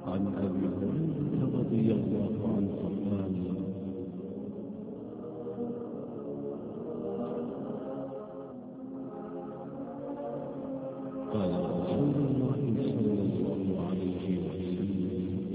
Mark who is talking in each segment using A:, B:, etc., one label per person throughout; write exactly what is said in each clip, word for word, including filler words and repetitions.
A: عن أبي هريرة رضي الله عنه قال قال رسول الله صلى الله عليه وسلم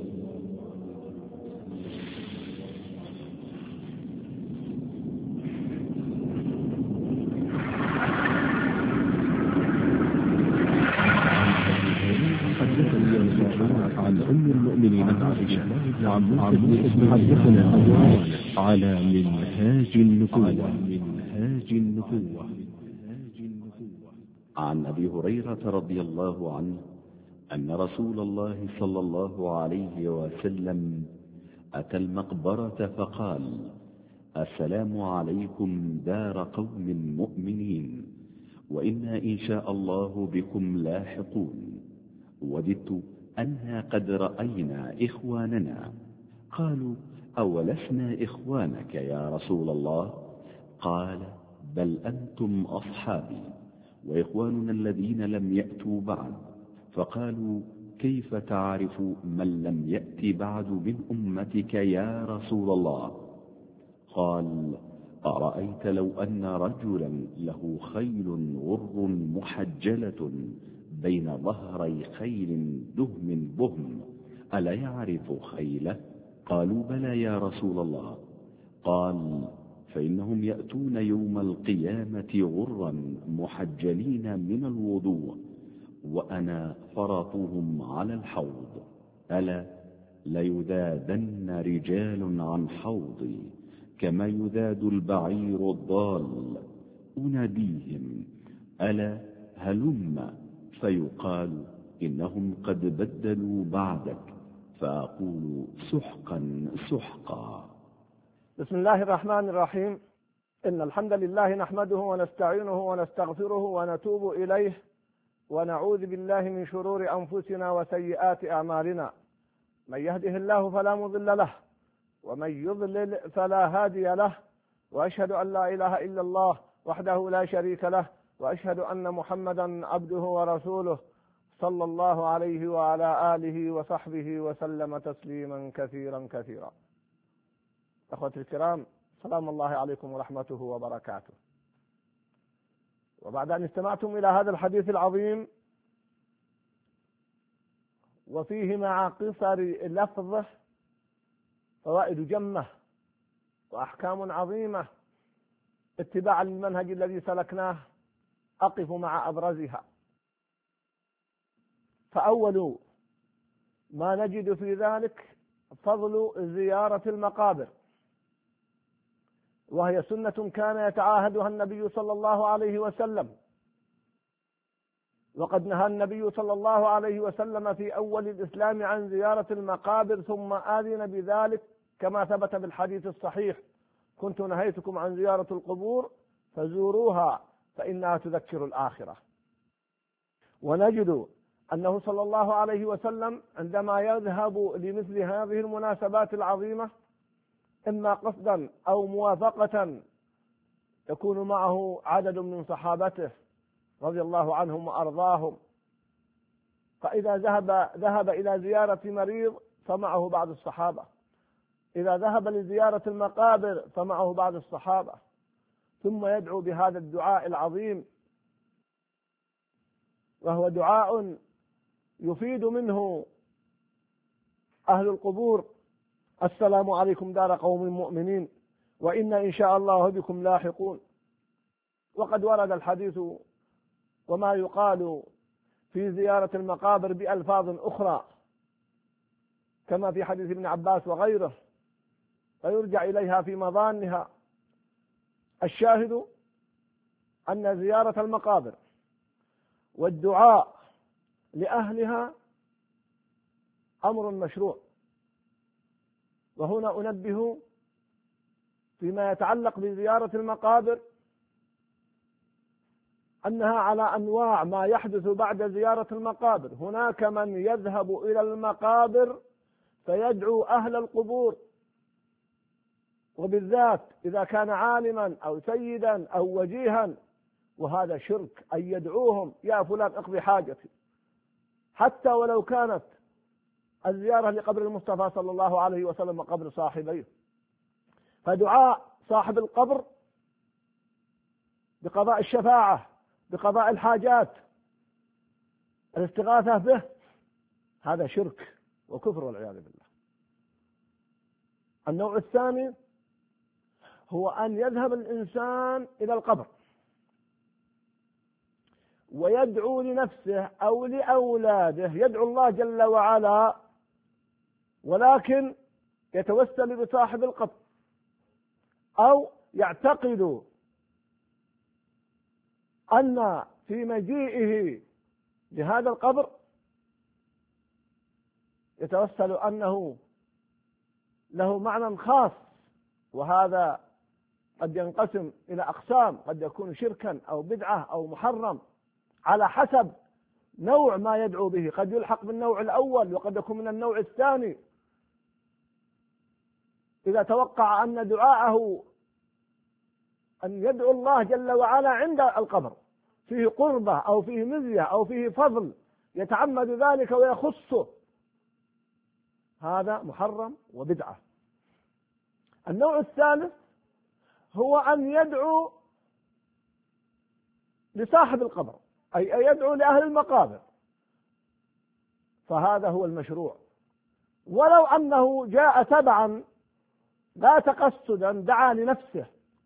A: عن أم المؤمنين عائشة وعن موسى حدثنا على منهاج النبوة منهاج النبوة
B: عن أبي هريرة رضي الله عنه أن رسول الله صلى الله عليه وسلم أتى المقبرة فقال: السلام عليكم دار قوم مؤمنين، وإنا إن شاء الله بكم لاحقون. وددت أنها قد رأينا إخواننا. قالوا: أولسنا إخوانك يا رسول الله؟ قال: بل أنتم أصحابي وإخواننا الذين لم يأتوا بعد. فقالوا: كيف تعرف من لم يأت بعد من أمتك يا رسول الله؟ قال: أرأيت لو أن رجلا له خيل غر محجلة بين ظهري خيل دهم بهم ألا يعرف خيله؟ قالوا: بلى يا رسول الله. قال: فإنهم يأتون يوم القيامة غرا محجلين من الوضوء، وأنا فرطهم على الحوض. ألا ليذادن رجال عن حوضي كما يذاد البعير الضال. أناديهم: ألا هلم، فيقال: إنهم قد بدلوا بعدك، فأقول: سحقا سحقا.
C: بسم الله الرحمن الرحيم. إن الحمد لله نحمده ونستعينه ونستغفره ونتوب إليه، ونعوذ بالله من شرور أنفسنا وسيئات أعمالنا. من يهده الله فلا مضل له، ومن يضلل فلا هادي له، وأشهد أن لا إله إلا الله وحده لا شريك له، وأشهد أن محمدا عبده ورسوله صلى الله عليه وعلى آله وصحبه وسلم تسليما كثيرا كثيرا. أخوتي الكرام، سلام الله عليكم ورحمته وبركاته. وبعد أن استمعتم إلى هذا الحديث العظيم وفيه مع قصر لفظه فوائد جمة وأحكام عظيمة اتباعا للمنهج الذي سلكناه، أقف مع أبرزها. فأول ما نجد في ذلك فضل زيارة المقابر، وهي سنة كان يتعاهدها النبي صلى الله عليه وسلم. وقد نهى النبي صلى الله عليه وسلم في أول الإسلام عن زيارة المقابر، ثم آذن بذلك كما ثبت بالحديث الصحيح: كنت نهيتكم عن زيارة القبور فزوروها فإنها تذكر الآخرة. ونجد أنه صلى الله عليه وسلم عندما يذهب لمثل هذه المناسبات العظيمة، إما قصدا أو موافقة، يكون معه عدد من صحابته رضي الله عنهم وأرضاهم. فإذا ذهب ذهب إلى زيارة مريض فمعه بعض الصحابة، إذا ذهب لزيارة المقابر فمعه بعض الصحابة، ثم يدعو بهذا الدعاء العظيم، وهو دعاء يفيد منه أهل القبور: السلام عليكم دار قوم مؤمنين، وإنا إن شاء الله بكم لاحقون. وقد ورد الحديث وما يقال في زيارة المقابر بألفاظ أخرى كما في حديث ابن عباس وغيره، فيرجع إليها في مظانها. الشاهد أن زيارة المقابر والدعاء لأهلها أمر مشروع. وهنا أنبه فيما يتعلق بزيارة المقابر أنها على أنواع ما يحدث بعد زيارة المقابر. هناك من يذهب إلى المقابر فيدعو أهل القبور، وبالذات إذا كان عالما أو سيدا أو وجيها، وهذا شرك أن يدعوهم: يا فلان اقضي حاجتي، حتى ولو كانت الزيارة لقبر المصطفى صلى الله عليه وسلم وقبر صاحبيه. فدعاء صاحب القبر بقضاء الشفاعة، بقضاء الحاجات، الاستغاثة به، هذا شرك وكفر والعياذ بالله. النوع الثاني هو أن يذهب الإنسان إلى القبر ويدعو لنفسه أو لأولاده، يدعو الله جل وعلا، ولكن يتوسل بصاحب القبر، أو يعتقد أن في مجيئه لهذا القبر يتوسل أنه له معنى خاص، وهذا قد ينقسم إلى أقسام، قد يكون شركا أو بدعة أو محرم على حسب نوع ما يدعو به، قد يلحق بالنوع الأول وقد يكون من النوع الثاني. إذا توقع أن دعاءه أن يدعو الله جل وعلا عند القبر فيه قربة أو فيه مزية أو فيه فضل يتعمد ذلك ويخصه، هذا محرم وبدعة. النوع الثالث هو أن يدعو لصاحب القبر، أي أن يدعو لأهل المقابر، فهذا هو المشروع، ولو أنه جاء تبعا لا تقصدا دعا لنفسه.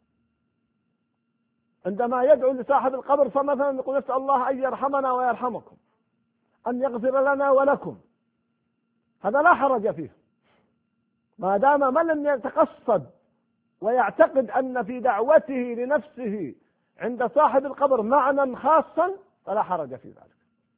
C: عندما يدعو لصاحب القبر فمثلا يقول نسأل الله أن يرحمنا ويرحمكم، أن يغفر لنا ولكم، هذا لا حرج فيه ما دام من لم يتقصد ويعتقد أن في دعوته لنفسه عند صاحب القبر معنى خاصا فلا حرج في ذلك.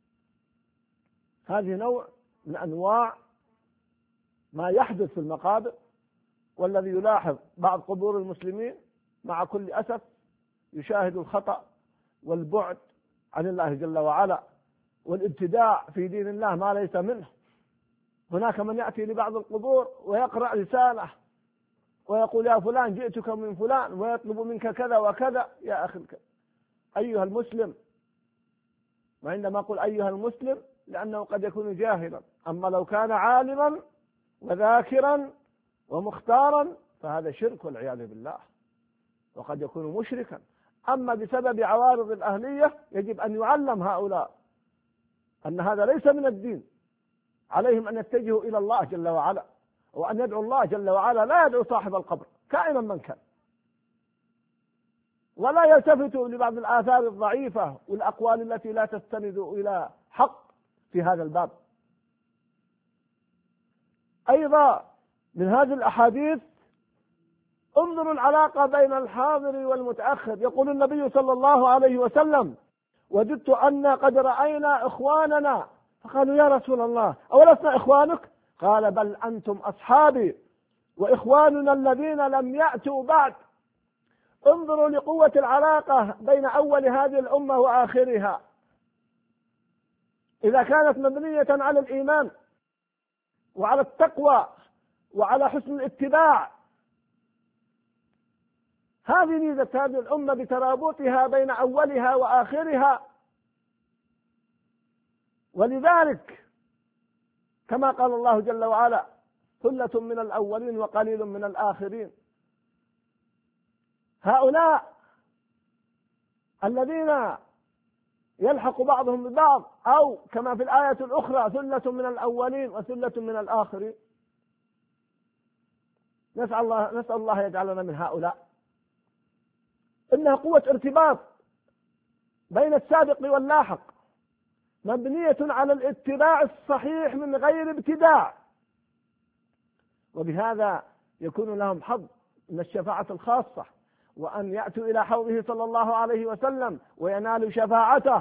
C: هذه نوع من أنواع ما يحدث في المقابر، والذي يلاحظ بعض قبور المسلمين مع كل أسف يشاهد الخطأ والبعد عن الله جل وعلا والابتداع في دين الله ما ليس منه. هناك من يأتي لبعض القبور ويقرأ رسالة ويقول يا فلان جئتك من فلان ويطلب منك كذا وكذا. يا أخي أيها المسلم، وعندما أقول أيها المسلم لأنه قد يكون جاهلا، أما لو كان عالما وذاكرا ومختارا فهذا شرك والعياذ بالله، وقد يكون مشركا. أما بسبب عوارض الأهلية يجب أن يعلم هؤلاء أن هذا ليس من الدين، عليهم أن يتجهوا إلى الله جل وعلا وأن يدعو الله جل وعلا، لا يدعو صاحب القبر كائنا من كان، ولا يلتفتوا لبعض الآثار الضعيفة والأقوال التي لا تستند إلى حق في هذا الباب. أيضا من هذه الأحاديث انظروا العلاقة بين الحاضر والمتأخر. يقول النبي صلى الله عليه وسلم وجدت أن قد رأينا إخواننا، فقالوا يا رسول الله أولسنا إخوانك؟ قال بل أنتم أصحابي وإخواننا الذين لم يأتوا بعد. انظروا لقوة العلاقة بين أول هذه الأمة وآخرها، إذا كانت مبنية على الإيمان وعلى التقوى وعلى حسن الاتباع. هذه ميزة هذه الأمة بترابطها بين أولها وآخرها. ولذلك كما قال الله جل وعلا ثلة من الأولين وقليل من الآخرين. هؤلاء الذين يلحق بعضهم ببعض، أو كما في الآية الأخرى ثلة من الأولين وثلة من الآخرين، نسأل الله نسأل الله يجعلنا من هؤلاء. إنها قوة ارتباط بين السابق واللاحق، مبنية على الاتباع الصحيح من غير ابتداع، وبهذا يكون لهم حظ من الشفاعة الخاصة، وأن يأتوا إلى حوضه صلى الله عليه وسلم وينالوا شفاعته.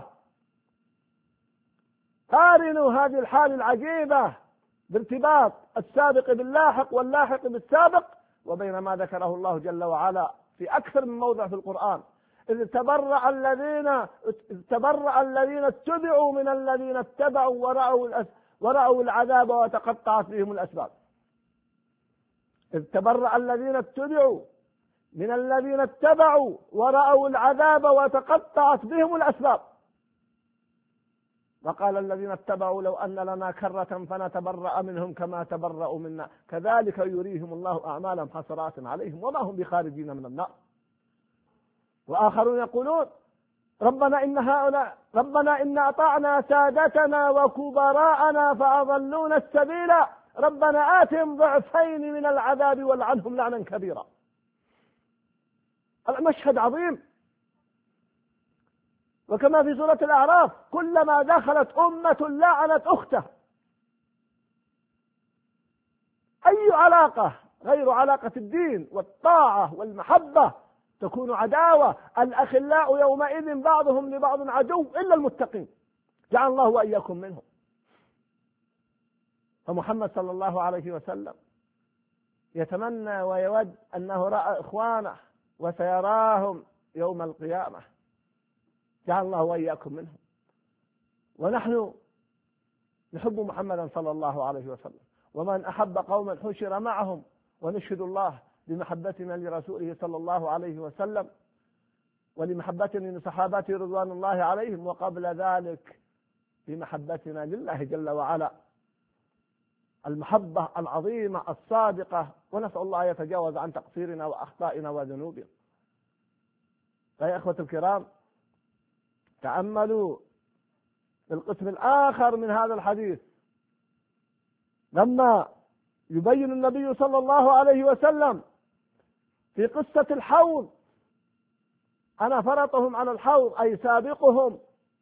C: قارنوا هذه الحال العجيبة بارتباط السابق باللاحق واللاحق بالسابق، وبين ما ذكره الله جل وعلا في أكثر من موضع في القرآن: إذ تبرأ الذين إذ تبرأ الذين اتبعوا من الذين اتبعوا ورأوا الأس ورأوا العذاب وتقطعت بهم الأسباب. إذ تبرأ الذين اتبعوا من الذين اتبعوا ورأوا العذاب وتقطعت بهم الأسباب. وقال الذين اتبعوا لو أن لنا كرة فنتبرأ منهم كما تبرأوا منا كذلك يريهم الله أعمالهم حسرات عليهم وما هم بخارجين من النار. وآخرون يقولون ربنا إن هؤلاء ربنا إن أطعنا سادتنا وكبراءنا فأضلونا السبيل ربنا آتهم ضعفين من العذاب والعنهم لعنا كبيرا. المشهد عظيم. وكما في سورة الأعراف كلما دخلت أمة لعنت أخته. أي علاقة غير علاقة الدين والطاعة والمحبة تكون عداوة. الأخلاء يومئذ بعضهم لبعض عدو إلا المتقين جعل الله وإياكم منهم. فمحمد صلى الله عليه وسلم يتمنى ويود أنه رأى إخوانه وسيراهم يوم القيامة جعل الله وإياكم منهم. ونحن نحب محمدا صلى الله عليه وسلم ومن أحب قوما حشر معهم ونشهد الله بمحبتنا لرسوله صلى الله عليه وسلم ولمحبتنا لصحابته رضوان الله عليهم وقبل ذلك بمحبتنا لله جل وعلا المحبة العظيمة الصادقة. ونسأل الله يتجاوز عن تقصيرنا وأخطائنا وذنوبنا. فيا إخوة الكرام تأملوا القسم الآخر من هذا الحديث لما يبين النبي صلى الله عليه وسلم في قصة الحوض أنا فرطهم على الحوض أي سابقهم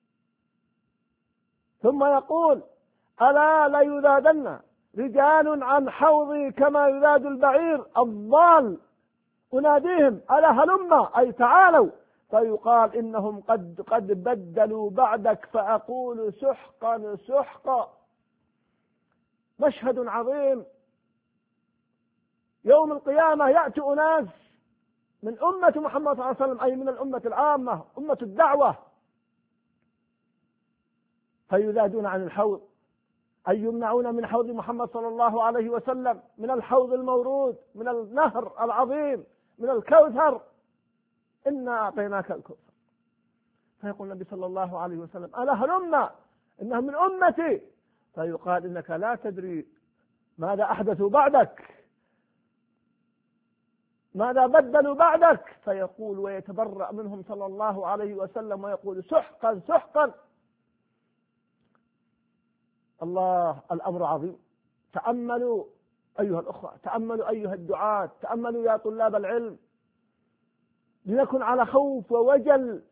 C: ثم يقول ألا ليذادن رجال عن حوضي كما يذاد البعير الضال أناديهم ألا هلما أي تعالوا فيقال إنهم قد قد بدلوا بعدك فأقول سحقا سحقا. مشهد عظيم. يوم القيامة يأتي أناس من أمة محمد صلى الله عليه وسلم أي من الأمة العامة أمة الدعوة فيذادون عن الحوض أي يمنعون من حوض محمد صلى الله عليه وسلم من الحوض المورود من النهر العظيم من الكوثر إنا أعطيناك الكوثر. فيقول النبي صلى الله عليه وسلم ألا هلما إنهم من أمتي فيقال إنك لا تدري ماذا أحدثوا بعدك ماذا بدلوا بعدك. فيقول ويتبرأ منهم صلى الله عليه وسلم ويقول سحقا سحقا. الله الأمر عظيم. تأملوا أيها الأخوة تأملوا أيها الدعاة تأملوا يا طلاب العلم لنكن على خوف ووجل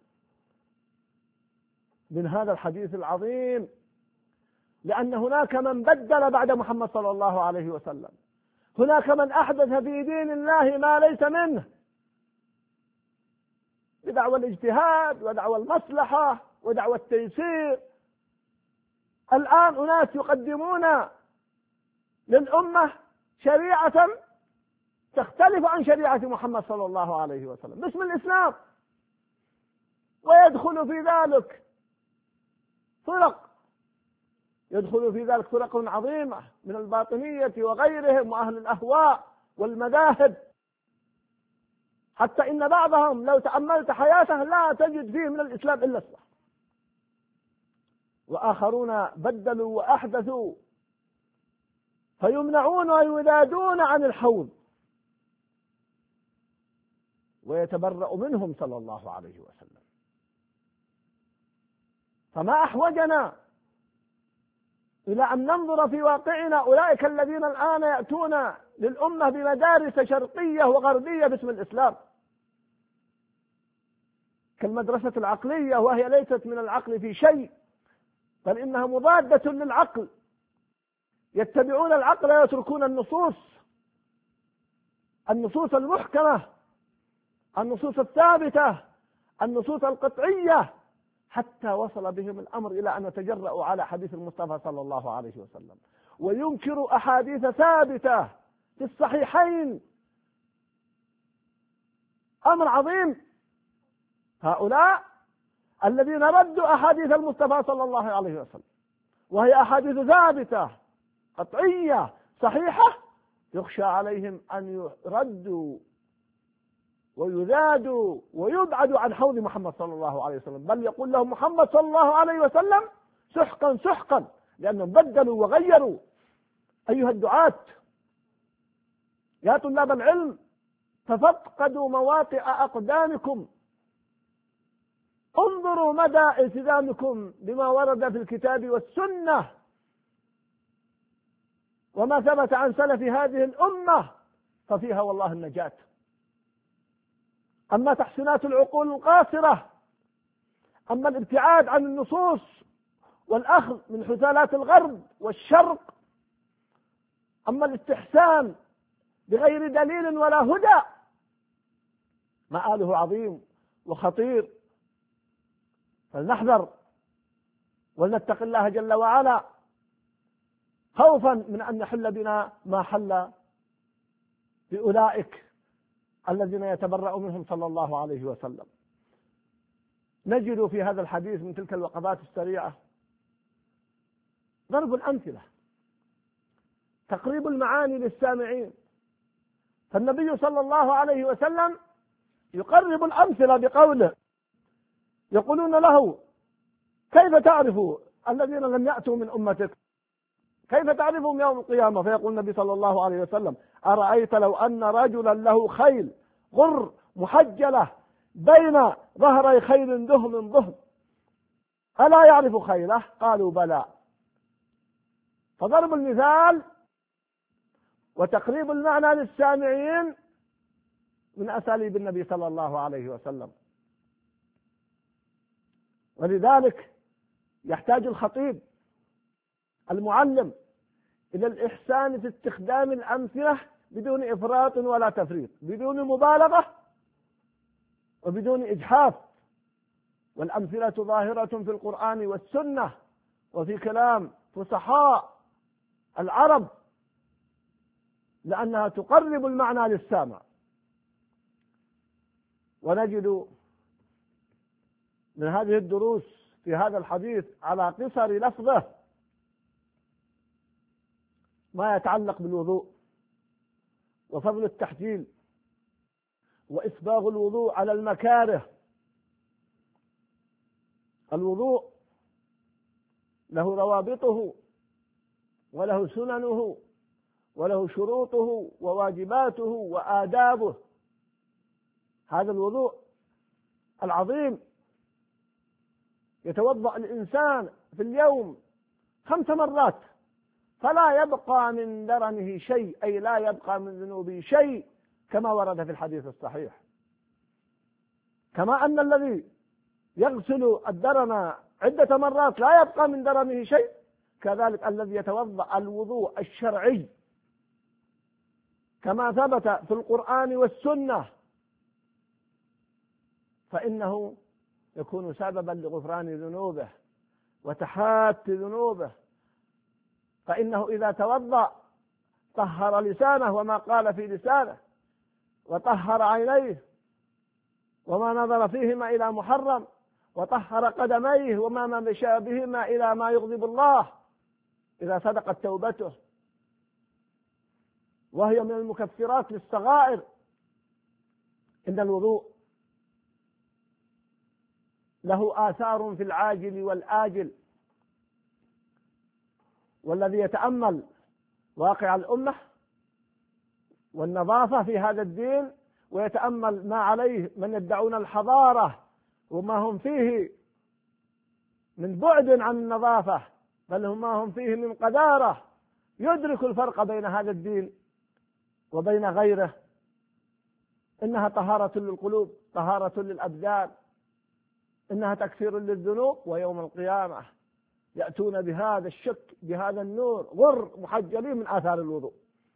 C: من هذا الحديث العظيم لأن هناك من بدل بعد محمد صلى الله عليه وسلم. هناك من أحدث في دين الله ما ليس منه بدعوى الاجتهاد ودعوى المصلحة ودعوى التيسير. الآن أناس يقدمون للأمة شريعة تختلف عن شريعة محمد صلى الله عليه وسلم باسم الإسلام ويدخل في ذلك فرق يدخل في ذلك فرق عظيمة من الباطنية وغيرهم وأهل الأهواء والمذاهب حتى إن بعضهم لو تأملت حياته لا تجد فيه من الإسلام إلا الصح. وآخرون بدلوا وأحدثوا فيمنعون ويذادون عن الحوض ويتبرأ منهم صلى الله عليه وسلم. فما أحوجنا إلى أن ننظر في واقعنا أولئك الذين الآن يأتون للأمة بمدارس شرقية وغربية باسم الإسلام كالمدرسة العقلية وهي ليست من العقل في شيء بل إنها مضادة للعقل. يتبعون العقل ويتركون النصوص النصوص المحكمة النصوص الثابتة النصوص القطعية حتى وصل بهم الأمر إلى أن يتجرأوا على حديث المصطفى صلى الله عليه وسلم وينكروا أحاديث ثابتة في الصحيحين. أمر عظيم. هؤلاء الذين ردوا أحاديث المصطفى صلى الله عليه وسلم وهي أحاديث ثابتة قطعية صحيحة يخشى عليهم أن يردوا ويذادوا ويبعدوا عن حوض محمد صلى الله عليه وسلم بل يقول لهم محمد صلى الله عليه وسلم سحقا سحقا، لأنهم بدلوا وغيروا. أيها الدعاة يا طلاب العلم، تفقدوا مواطئ أقدامكم، انظروا مدى التزامكم بما ورد في الكتاب والسنة وما ثبت عن سلف هذه الأمة، ففيها والله النجاة. أما تحسينات العقول القاصرة، أما الابتعاد عن النصوص والأخذ من حثالات الغرب والشرق، أما الاستحسان بغير دليل ولا هدى، مآله عظيم وخطير. فلنحذر ولنتق الله جل وعلا، خوفا من أن يحل بنا ما حل بأولئك الذين يتبرأ منهم صلى الله عليه وسلم. نجد في هذا الحديث من تلك الوقفات السريعة ضرب الأمثلة، تقريب المعاني للسامعين. فالنبي صلى الله عليه وسلم يقرب الأمثلة بقوله، يقولون له: كيف تعرف الذين لم يأتوا من أمتك؟ كيف تعرفهم يوم القيامة؟ فيقول النبي صلى الله عليه وسلم: أرأيت لو أن رجلا له خيل غر محجلة بين ظهري خيل دهم ضهم، ألا يعرف خيله؟ قالوا: بلى. فضرب المثال وتقريب المعنى للسامعين من أساليب النبي صلى الله عليه وسلم. ولذلك يحتاج الخطيب المعلم إلى الإحسان في استخدام الأمثلة بدون إفراط ولا تفريط، بدون مبالغة وبدون إجحاف. والأمثلة ظاهرة في القرآن والسنة وفي كلام فصحاء العرب، لأنها تقرب المعنى للسامع. ونجد من هذه الدروس في هذا الحديث على قصر لفظه ما يتعلق بالوضوء وفضل التحجيل وإسباغ الوضوء على المكاره. الوضوء له روابطه وله سننه وله شروطه وواجباته وآدابه. هذا الوضوء العظيم يتوضأ الإنسان في اليوم خمس مرات فلا يبقى من درنه شيء، أي لا يبقى من ذنوبه شيء، كما ورد في الحديث الصحيح. كما أن الذي يغسل الدرن عدة مرات لا يبقى من درنه شيء، كذلك الذي يتوضأ الوضوء الشرعي كما ثبت في القرآن والسنة فإنه يكون سببا لغفران ذنوبه وتحات ذنوبه. فإنه إذا توضأ طهر لسانه وما قال في لسانه، وطهر عينيه وما نظر فيهما إلى محرم، وطهر قدميه وما مشى بهما إلى ما يغضب الله إذا صدقت توبته، وهي من المكفرات للصغائر. إن الوضوء له آثار في العاجل والآجل، والذي يتأمل واقع الأمة والنظافة في هذا الدين ويتأمل ما عليه من يدعون الحضارة وما هم فيه من بعد عن النظافة، بل هم ما هم فيه من قذارة، يدرك الفرق بين هذا الدين وبين غيره. إنها طهارة للقلوب، طهارة للأبدان، إنها تكفير للذنوب، ويوم القيامة يأتون بهذا الشك بهذا النور غر محجلين من آثار الوضوء.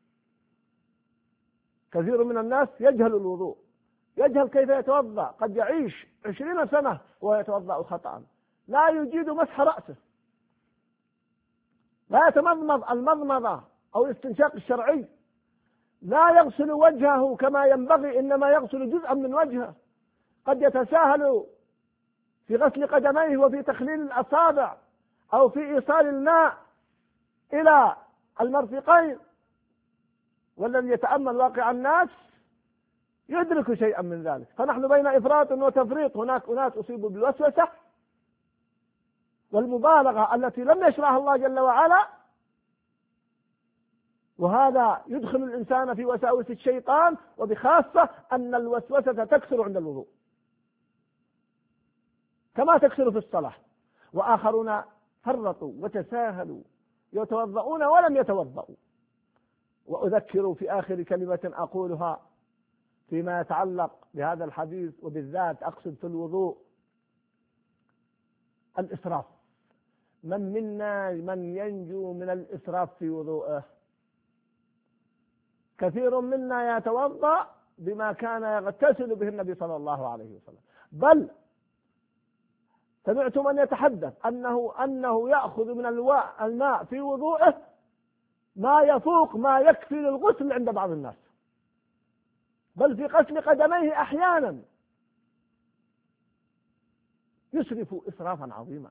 C: كثير من الناس يجهل الوضوء، يجهل كيف يتوضأ، قد يعيش عشرين سنة ويتوضأ خطأ، لا يجيد مسح رأسه، لا يتمضمض المضمضة أو الاستنشاق الشرعي، لا يغسل وجهه كما ينبغي، إنما يغسل جزءا من وجهه، قد يتساهل في غسل قدميه وفي تخليل الأصابع أو في إيصال الماء إلى المرفقين. والذي يتأمل واقع الناس يدرك شيئا من ذلك. فنحن بين إفراط وتفريط، هناك أناس أصيبوا بالوسوسة والمبالغة التي لم يشرعها الله جل وعلا، وهذا يدخل الإنسان في وساوس الشيطان، وبخاصة أن الوسوسة تكثر عند الوضوء كما تكثر في الصلاة. وآخرون فرطوا وتساهلوا يتوضؤون ولم يتوضؤوا. وأذكر في آخر كلمة أقولها فيما يتعلق بهذا الحديث، وبالذات أقصد في الوضوء، الإسراف. من منا من ينجو من الإسراف في وضوءه؟ كثير منا يتوضأ بما كان يغتسل به النبي صلى الله عليه وسلم، بل سمعت من يتحدث أنه أنه يأخذ من الماء في وضوءه ما يفوق ما يكفي للغسل عند بعض الناس، بل في غسل قدميه أحيانا يسرف إسرافا عظيما.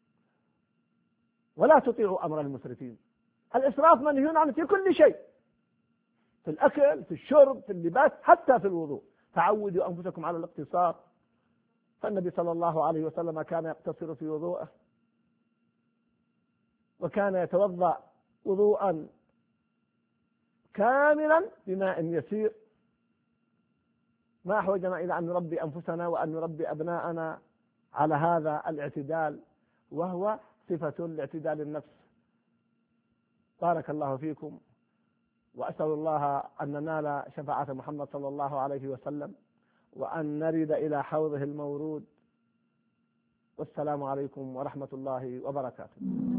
C: ولا تطيعوا أمر المسرفين. الإسراف منهي عنه في كل شيء، في الأكل، في الشرب، في اللباس، حتى في الوضوء. تعودوا أنفسكم على الاقتصار، فالنبي صلى الله عليه وسلم كان يقتصر في وضوءه، وكان يتوضأ وضوءا كاملا بماء يسير. ما أحوجنا إلى أن نربي أنفسنا وأن نربي أبناءنا على هذا الاعتدال، وهو صفة لاعتدال النفس. بارك الله فيكم، وأسأل الله أن ننال شفاعة محمد صلى الله عليه وسلم، وأن نرد إلى حوضه المورود. والسلام عليكم ورحمة الله وبركاته.